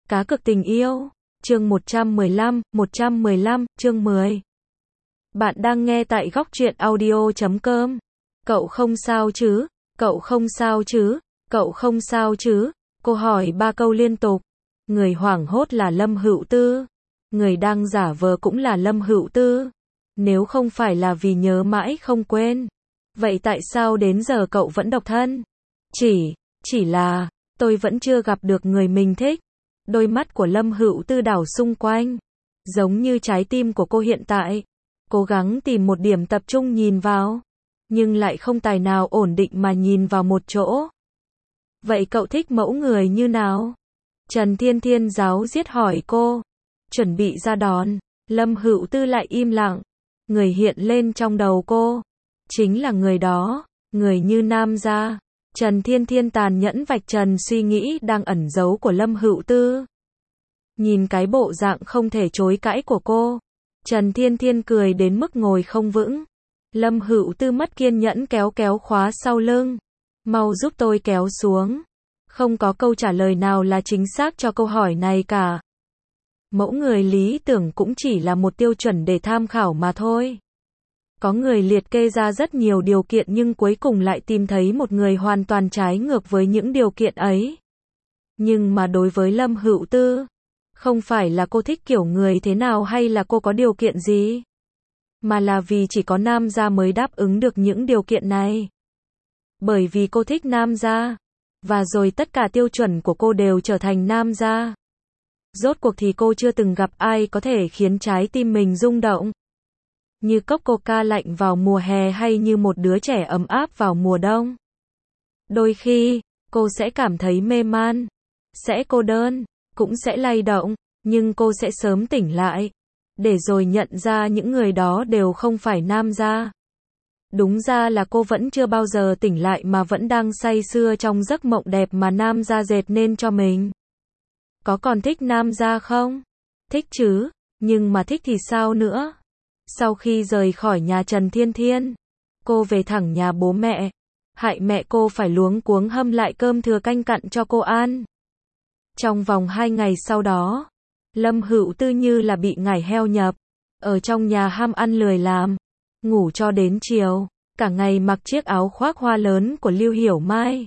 Cá cược tình yêu. Chương 115, chương 10. Bạn đang nghe tại góc truyện audio.com. Cậu không sao chứ? Cậu không sao chứ? Cậu không sao chứ? Cô hỏi 3 câu liên tục. Người hoảng hốt là Lâm Hữu Tư. Người đang giả vờ cũng là Lâm Hữu Tư. Nếu không phải là vì nhớ mãi không quên, vậy tại sao đến giờ cậu vẫn độc thân? Chỉ là, tôi vẫn chưa gặp được người mình thích. Đôi mắt của Lâm Hữu Tư đảo xung quanh, giống như trái tim của cô hiện tại. Cố gắng tìm một điểm tập trung nhìn vào, nhưng lại không tài nào ổn định mà nhìn vào một chỗ. Vậy cậu thích mẫu người như nào? Trần Thiên Thiên giáo diết hỏi cô. Chuẩn bị ra đón, Lâm Hữu Tư lại im lặng. Người hiện lên trong đầu cô chính là người đó, người như nam gia. Trần Thiên Thiên tàn nhẫn vạch trần suy nghĩ đang ẩn giấu của Lâm Hữu Tư. Nhìn cái bộ dạng không thể chối cãi của cô, Trần Thiên Thiên cười đến mức ngồi không vững. Lâm Hữu Tư mất kiên nhẫn kéo khóa sau lưng. Mau giúp tôi kéo xuống. Không có câu trả lời nào là chính xác cho câu hỏi này cả. Mẫu người lý tưởng cũng chỉ là một tiêu chuẩn để tham khảo mà thôi. Có người liệt kê ra rất nhiều điều kiện nhưng cuối cùng lại tìm thấy một người hoàn toàn trái ngược với những điều kiện ấy. Nhưng mà đối với Lâm Hữu Tư, không phải là cô thích kiểu người thế nào hay là cô có điều kiện gì, mà là vì chỉ có nam gia mới đáp ứng được những điều kiện này. Bởi vì cô thích nam gia, và rồi tất cả tiêu chuẩn của cô đều trở thành nam gia. Rốt cuộc thì cô chưa từng gặp ai có thể khiến trái tim mình rung động. Như cốc coca lạnh vào mùa hè hay như một đứa trẻ ấm áp vào mùa đông. Đôi khi, cô sẽ cảm thấy mê man, sẽ cô đơn, cũng sẽ lay động, nhưng cô sẽ sớm tỉnh lại, để rồi nhận ra những người đó đều không phải nam gia. Đúng ra là cô vẫn chưa bao giờ tỉnh lại mà vẫn đang say sưa trong giấc mộng đẹp mà nam gia dệt nên cho mình. Có còn thích nam gia không? Thích chứ, nhưng mà thích thì sao nữa? Sau khi rời khỏi nhà Trần Thiên Thiên, cô về thẳng nhà bố mẹ. Hại mẹ cô phải luống cuống hâm lại cơm thừa canh cặn cho cô ăn. Trong vòng 2 ngày sau đó, Lâm Hữu Tư như là bị ngải heo nhập. Ở trong nhà ham ăn lười làm, ngủ cho đến chiều, cả ngày mặc chiếc áo khoác hoa lớn của Lưu Hiểu Mai.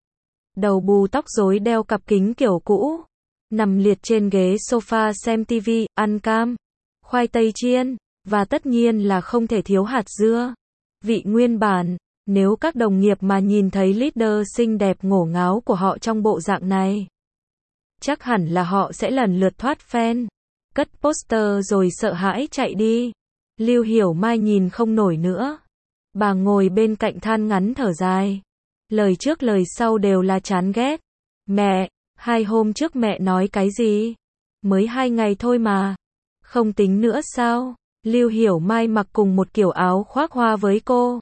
Đầu bù tóc rối đeo cặp kính kiểu cũ, nằm liệt trên ghế sofa xem tivi, ăn cam, khoai tây chiên, và tất nhiên là không thể thiếu hạt dưa. Vị nguyên bản, nếu các đồng nghiệp mà nhìn thấy leader xinh đẹp ngổ ngáo của họ trong bộ dạng này, chắc hẳn là họ sẽ lần lượt thoát fan, cất poster rồi sợ hãi chạy đi. Lưu Hiểu Mai nhìn không nổi nữa. Bà ngồi bên cạnh than ngắn thở dài. Lời trước lời sau đều là chán ghét. Mẹ, 2 hôm trước mẹ nói cái gì? Mới 2 ngày thôi mà. Không tính nữa sao? Lưu Hiểu Mai mặc cùng một kiểu áo khoác hoa với cô.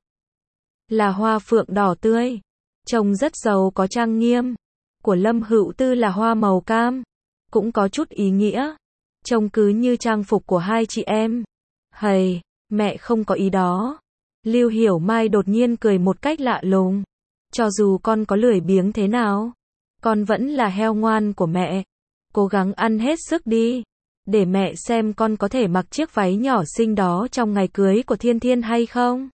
Là hoa phượng đỏ tươi. Trông rất giàu có trang nghiêm. Của Lâm Hữu Tư là hoa màu cam. Cũng có chút ý nghĩa. Trông cứ như trang phục của hai chị em. Hầy, mẹ không có ý đó. Lưu Hiểu Mai đột nhiên cười một cách lạ lùng. Cho dù con có lười biếng thế nào, con vẫn là heo ngoan của mẹ. Cố gắng ăn hết sức đi, để mẹ xem con có thể mặc chiếc váy nhỏ xinh đó trong ngày cưới của Thiên Thiên hay không.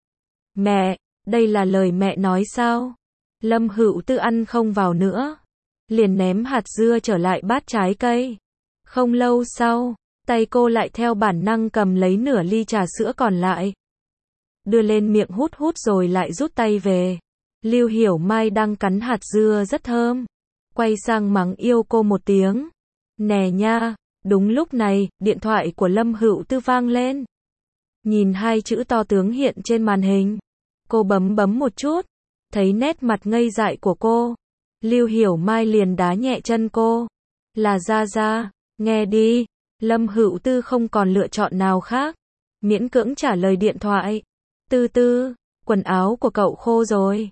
Mẹ, đây là lời mẹ nói sao? Lâm Hữu Tư ăn không vào nữa, liền ném hạt dưa trở lại bát trái cây. Không lâu sau, tay cô lại theo bản năng cầm lấy nửa ly trà sữa còn lại, đưa lên miệng hút rồi lại rút tay về. Lưu Hiểu Mai đang cắn hạt dưa rất thơm, quay sang mắng yêu cô một tiếng. Nè nha. Đúng lúc này, điện thoại của Lâm Hữu Tư vang lên. Nhìn 2 chữ to tướng hiện trên màn hình, cô bấm một chút, thấy nét mặt ngây dại của cô. Lưu Hiểu Mai liền đá nhẹ chân cô. Là Gia Gia, nghe đi. Lâm Hữu Tư không còn lựa chọn nào khác, miễn cưỡng trả lời điện thoại. Tư Tư, quần áo của cậu khô rồi.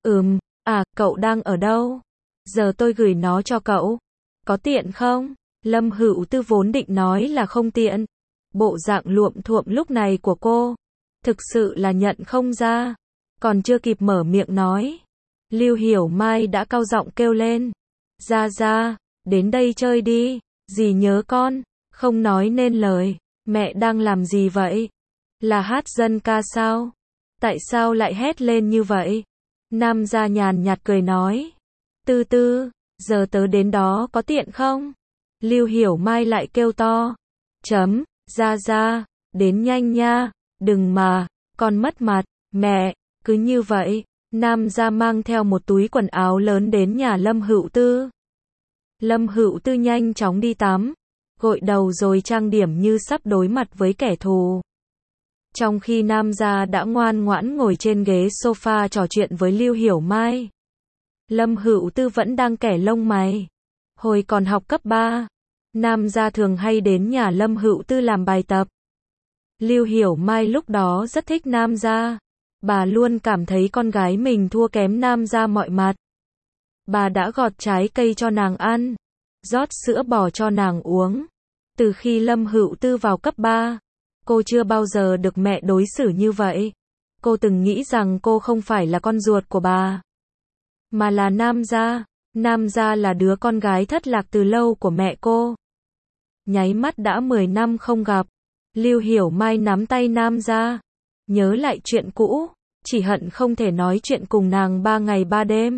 Cậu đang ở đâu? Giờ tôi gửi nó cho cậu. Có tiện không? Lâm Hữu Tư vốn định nói là không tiện. Bộ dạng luộm thuộm lúc này của cô, thực sự là nhận không ra. Còn chưa kịp mở miệng nói, Lưu Hiểu Mai đã cao giọng kêu lên. Gia Gia, đến đây chơi đi, dì nhớ con, không nói nên lời, mẹ đang làm gì vậy? Là hát dân ca sao? Tại sao lại hét lên như vậy? Nam gia nhàn nhạt cười nói, Tư Tư, giờ tớ đến đó có tiện không? Lưu Hiểu Mai lại kêu to, Gia, đến nhanh nha, đừng mà, con mất mặt, mẹ, cứ như vậy. Nam gia mang theo một túi quần áo lớn đến nhà Lâm Hữu Tư. Lâm Hữu Tư nhanh chóng đi tắm, gội đầu rồi trang điểm như sắp đối mặt với kẻ thù. Trong khi Nam gia đã ngoan ngoãn ngồi trên ghế sofa trò chuyện với Lưu Hiểu Mai, Lâm Hữu Tư vẫn đang kẻ lông mày. Hồi còn học cấp 3, Nam gia thường hay đến nhà Lâm Hữu Tư làm bài tập. Lưu Hiểu Mai lúc đó rất thích Nam gia. Bà luôn cảm thấy con gái mình thua kém Nam gia mọi mặt. Bà đã gọt trái cây cho nàng ăn, rót sữa bò cho nàng uống. Từ khi Lâm Hữu Tư vào cấp 3, cô chưa bao giờ được mẹ đối xử như vậy. Cô từng nghĩ rằng cô không phải là con ruột của bà, mà là Nam gia. Nam gia là đứa con gái thất lạc từ lâu của mẹ cô. Nháy mắt đã 10 năm không gặp, Lưu Hiểu Mai nắm tay Nam gia, nhớ lại chuyện cũ, chỉ hận không thể nói chuyện cùng nàng 3 ngày 3 đêm.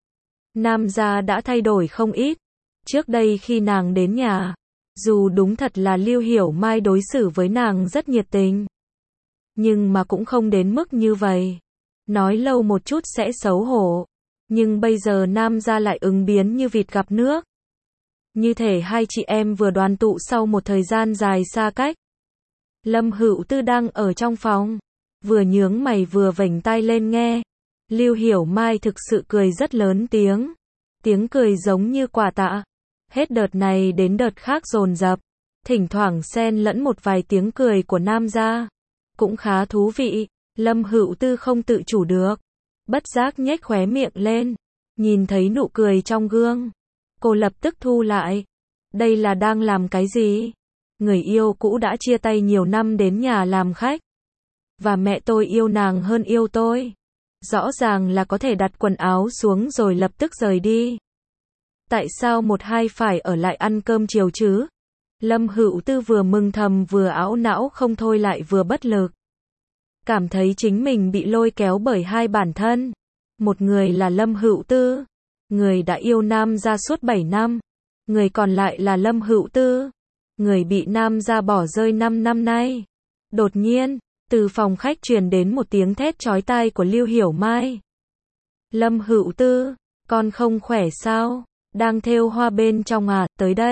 Nam gia đã thay đổi không ít. Trước đây khi nàng đến nhà, dù đúng thật là Lưu Hiểu Mai đối xử với nàng rất nhiệt tình, nhưng mà cũng không đến mức như vậy. Nói lâu một chút sẽ xấu hổ. Nhưng bây giờ Nam gia lại ứng biến như vịt gặp nước. Như thể hai chị em vừa đoàn tụ sau một thời gian dài xa cách. Lâm Hữu Tư đang ở trong phòng, vừa nhướng mày vừa vểnh tai lên nghe. Lưu Hiểu Mai thực sự cười rất lớn tiếng. Tiếng cười giống như quả tạ. Hết đợt này đến đợt khác dồn dập. Thỉnh thoảng xen lẫn một vài tiếng cười của Nam gia. Cũng khá thú vị. Lâm Hữu Tư không tự chủ được, bất giác nhếch khóe miệng lên. Nhìn thấy nụ cười trong gương, cô lập tức thu lại. Đây là đang làm cái gì? Người yêu cũ đã chia tay nhiều năm đến nhà làm khách. Và mẹ tôi yêu nàng hơn yêu tôi. Rõ ràng là có thể đặt quần áo xuống rồi lập tức rời đi. Tại sao một hai phải ở lại ăn cơm chiều chứ? Lâm Hữu Tư vừa mừng thầm vừa ảo não không thôi lại vừa bất lực. Cảm thấy chính mình bị lôi kéo bởi hai bản thân. Một người là Lâm Hữu Tư, người đã yêu Nam gia suốt 7 năm. Người còn lại là Lâm Hữu Tư, người bị Nam gia bỏ rơi 5 năm nay. Đột nhiên, từ phòng khách truyền đến một tiếng thét chói tai của Lưu Hiểu Mai. Lâm Hữu Tư, con không khỏe sao? Đang thêu hoa bên trong à?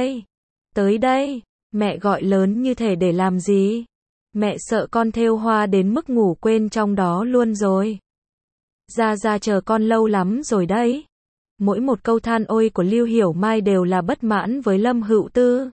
Tới đây, mẹ gọi lớn như thể để làm gì? Mẹ sợ con thêu hoa đến mức ngủ quên trong đó luôn rồi. Gia chờ con lâu lắm rồi đấy. Mỗi một câu than ôi của Lưu Hiểu Mai đều là bất mãn với Lâm Hữu Tư.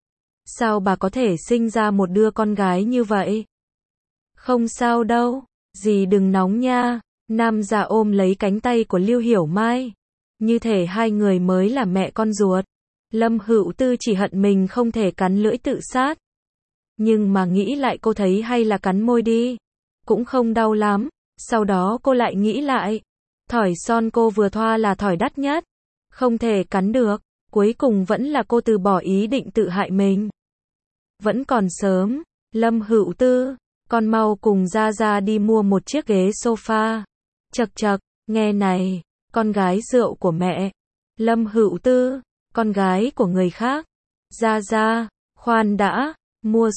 Sao bà có thể sinh ra một đứa con gái như vậy? Không sao đâu, dì đừng nóng nha. Nam gia ôm lấy cánh tay của Lưu Hiểu Mai, như thể hai người mới là mẹ con ruột. Lâm Hữu Tư chỉ hận mình không thể cắn lưỡi tự sát. Nhưng mà nghĩ lại cô thấy hay là cắn môi đi, cũng không đau lắm. Sau đó cô lại nghĩ lại, thỏi son cô vừa thoa là thỏi đắt nhất, không thể cắn được. Cuối cùng vẫn là cô từ bỏ ý định tự hại mình. Vẫn còn sớm, Lâm Hữu Tư, con mau cùng Gia đi mua một chiếc ghế sofa. Chậc, nghe này, con gái rượu của mẹ. Lâm Hữu Tư, con gái của người khác. Gia, khoan đã, mua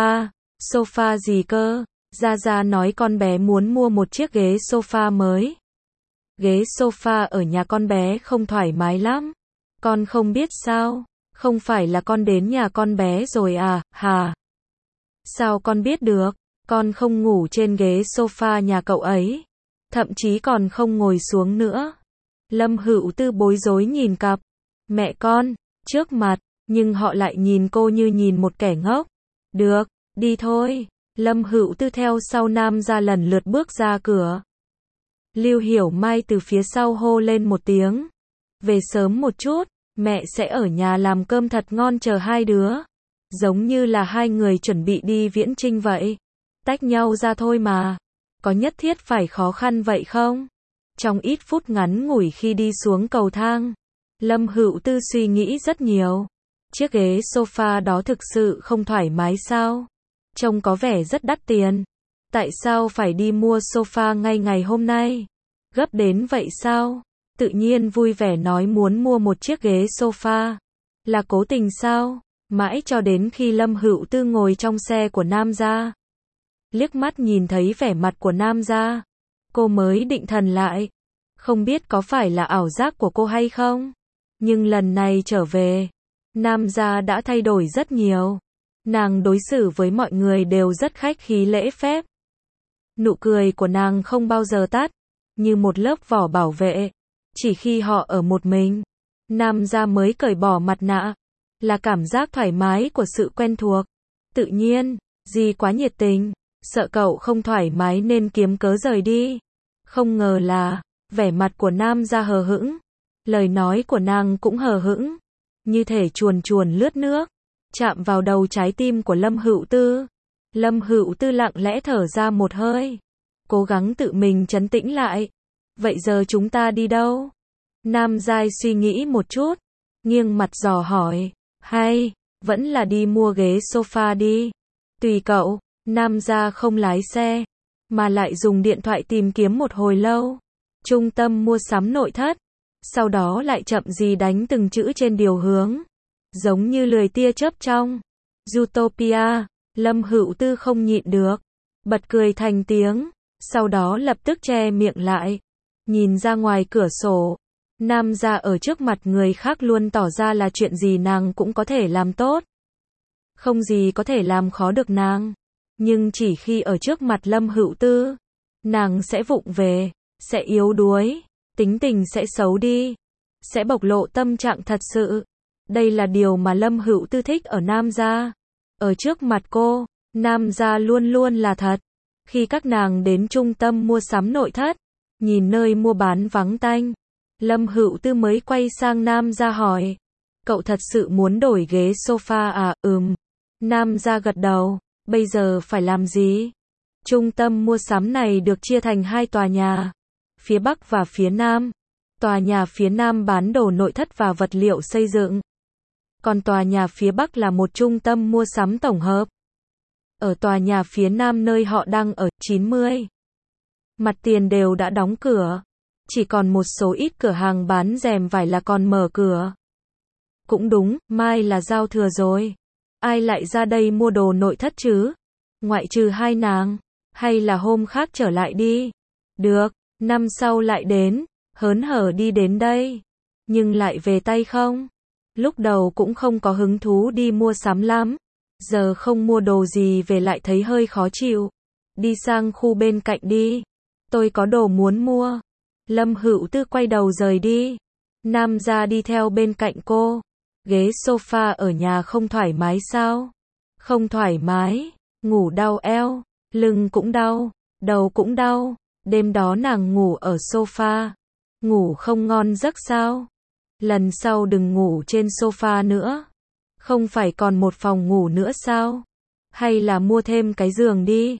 sofa gì cơ? Gia nói con bé muốn mua một chiếc ghế sofa mới. Ghế sofa ở nhà con bé không thoải mái lắm. Con không biết sao? Không phải là con đến nhà con bé rồi à, hả? Sao con biết được? Con không ngủ trên ghế sofa nhà cậu ấy. Thậm chí còn không ngồi xuống nữa. Lâm Hữu Tư bối rối nhìn cặp mẹ con trước mặt, nhưng họ lại nhìn cô như nhìn một kẻ ngốc. Được, đi thôi. Lâm Hữu Tư theo sau Nam gia lần lượt bước ra cửa. Lưu Hiểu Mai từ phía sau hô lên một tiếng. Về sớm một chút, mẹ sẽ ở nhà làm cơm thật ngon chờ hai đứa. Giống như là hai người chuẩn bị đi viễn chinh vậy. Tách nhau ra thôi mà. Có nhất thiết phải khó khăn vậy không? Trong ít phút ngắn ngủi khi đi xuống cầu thang, Lâm Hữu Tư suy nghĩ rất nhiều. Chiếc ghế sofa đó thực sự không thoải mái sao? Trông có vẻ rất đắt tiền. Tại sao phải đi mua sofa ngay ngày hôm nay? Gấp đến vậy sao? Tự nhiên vui vẻ nói muốn mua một chiếc ghế sofa. Là cố tình sao? Mãi cho đến khi Lâm Hữu Tư ngồi trong xe của Nam gia, liếc mắt nhìn thấy vẻ mặt của Nam gia, cô mới định thần lại. Không biết có phải là ảo giác của cô hay không? Nhưng lần này trở về, Nam gia đã thay đổi rất nhiều. Nàng đối xử với mọi người đều rất khách khí lễ phép. Nụ cười của nàng không bao giờ tắt, như một lớp vỏ bảo vệ. Chỉ khi họ ở một mình, Nam gia mới cởi bỏ mặt nạ. Là cảm giác thoải mái của sự quen thuộc. Tự nhiên, dì quá nhiệt tình, sợ cậu không thoải mái nên kiếm cớ rời đi. Không ngờ là, vẻ mặt của Nam gia hờ hững. Lời nói của nàng cũng hờ hững, như thể chuồn chuồn lướt nước, chạm vào đầu trái tim của Lâm Hữu Tư. Lâm Hữu Tư lặng lẽ thở ra một hơi, cố gắng tự mình trấn tĩnh lại. Vậy giờ chúng ta đi đâu? Nam Giai suy nghĩ một chút, nghiêng mặt dò hỏi. Hay, vẫn là đi mua ghế sofa đi. Tùy cậu. Nam gia không lái xe, mà lại dùng điện thoại tìm kiếm một hồi lâu. Trung tâm mua sắm nội thất. Sau đó lại chậm gì đánh từng chữ trên điều hướng, giống như lười tia chớp trong Zootopia. Lâm Hữu Tư không nhịn được, bật cười thành tiếng, sau đó lập tức che miệng lại, nhìn ra ngoài cửa sổ. Nam gia ở trước mặt người khác luôn tỏ ra là chuyện gì nàng cũng có thể làm tốt. Không gì có thể làm khó được nàng. Nhưng chỉ khi ở trước mặt Lâm Hữu Tư, nàng sẽ vụng về, sẽ yếu đuối, tính tình sẽ xấu đi, sẽ bộc lộ tâm trạng thật sự. Đây là điều mà Lâm Hữu Tư thích ở Nam gia. Ở trước mặt cô, Nam gia luôn luôn là thật. Khi các nàng đến trung tâm mua sắm nội thất, nhìn nơi mua bán vắng tanh, Lâm Hữu Tư mới quay sang Nam gia hỏi. Cậu thật sự muốn đổi ghế sofa à? Nam gia gật đầu. Bây giờ phải làm gì? Trung tâm mua sắm này được chia thành hai tòa nhà, phía Bắc và phía Nam. Tòa nhà phía Nam bán đồ nội thất và vật liệu xây dựng. Còn tòa nhà phía Bắc là một trung tâm mua sắm tổng hợp. Ở tòa nhà phía Nam nơi họ đang ở, 90 mặt tiền đều đã đóng cửa. Chỉ còn một số ít cửa hàng bán rèm vải là còn mở cửa. Cũng đúng, mai là giao thừa rồi. Ai lại ra đây mua đồ nội thất chứ? Ngoại trừ hai nàng. Hay là hôm khác trở lại đi? Được, năm sau lại đến. Hớn hở đi đến đây. Nhưng lại về tay không? Lúc đầu cũng không có hứng thú đi mua sắm lắm. Giờ không mua đồ gì về lại thấy hơi khó chịu. Đi sang khu bên cạnh đi. Tôi có đồ muốn mua. Lâm Hữu Tư quay đầu rời đi. Nam gia đi theo bên cạnh cô. Ghế sofa ở nhà không thoải mái sao? Không thoải mái, ngủ đau eo, lưng cũng đau, đầu cũng đau. Đêm đó nàng ngủ ở sofa, ngủ không ngon giấc sao? Lần sau đừng ngủ trên sofa nữa. Không phải còn một phòng ngủ nữa sao? Hay là mua thêm cái giường đi?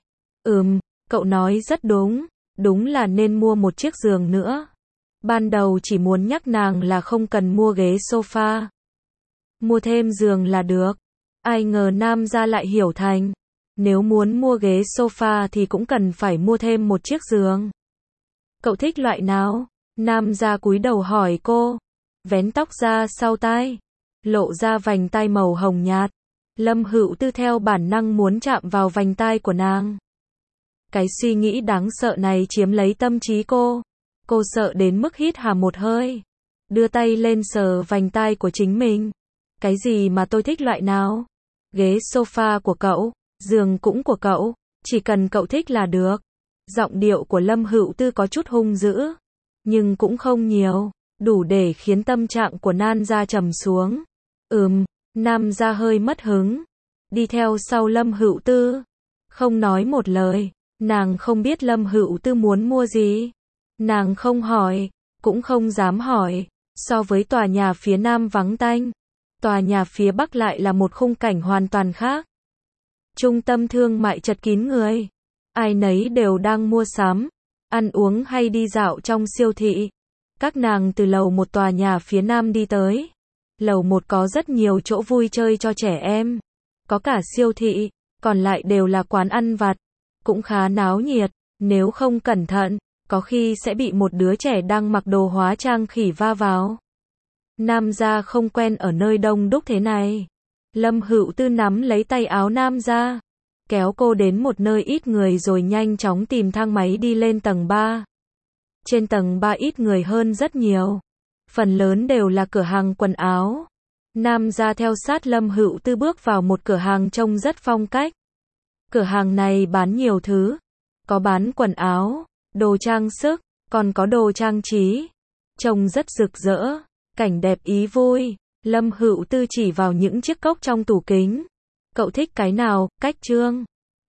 Cậu nói rất đúng, đúng là nên mua một chiếc giường nữa. Ban đầu chỉ muốn nhắc nàng là không cần mua ghế sofa. Mua thêm giường là được. Ai ngờ Nam gia lại hiểu thành, nếu muốn mua ghế sofa thì cũng cần phải mua thêm một chiếc giường. Cậu thích loại nào? Nam gia cúi đầu hỏi cô, vén tóc ra sau tai, lộ ra vành tai màu hồng nhạt. Lâm Hữu Tư theo bản năng muốn chạm vào vành tai của nàng. Cái suy nghĩ đáng sợ này chiếm lấy tâm trí cô. Cô sợ đến mức hít hà một hơi, đưa tay lên sờ vành tai của chính mình. Cái gì mà tôi thích loại nào? Ghế sofa của cậu, giường cũng của cậu, chỉ cần cậu thích là được. Giọng điệu của Lâm Hữu Tư có chút hung dữ, nhưng cũng không nhiều, đủ để khiến tâm trạng của Nam gia trầm xuống. Nam gia hơi mất hứng, đi theo sau Lâm Hữu Tư, không nói một lời. Nàng không biết Lâm Hữu Tư muốn mua gì. Nàng không hỏi, cũng không dám hỏi. So với tòa nhà phía Nam vắng tanh, tòa nhà phía Bắc lại là một khung cảnh hoàn toàn khác. Trung tâm thương mại chật kín người. Ai nấy đều đang mua sắm, ăn uống hay đi dạo trong siêu thị. Các nàng từ lầu một tòa nhà phía nam đi tới. Lầu một có rất nhiều chỗ vui chơi cho trẻ em. Có cả siêu thị, còn lại đều là quán ăn vặt. Cũng khá náo nhiệt, nếu không cẩn thận, có khi sẽ bị một đứa trẻ đang mặc đồ hóa trang khỉ va vào. Nam gia không quen ở nơi đông đúc thế này. Lâm Hữu Tư nắm lấy tay áo Nam gia, kéo cô đến một nơi ít người rồi nhanh chóng tìm thang máy đi lên tầng 3. Trên tầng 3 ít người hơn rất nhiều. Phần lớn đều là cửa hàng quần áo. Nam gia theo sát Lâm Hữu Tư bước vào một cửa hàng trông rất phong cách. Cửa hàng này bán nhiều thứ. Có bán quần áo, đồ trang sức, còn có đồ trang trí. Trông rất rực rỡ, cảnh đẹp ý vui. Lâm Hữu Tư chỉ vào những chiếc cốc trong tủ kính. Cậu thích cái nào, Cách Trương?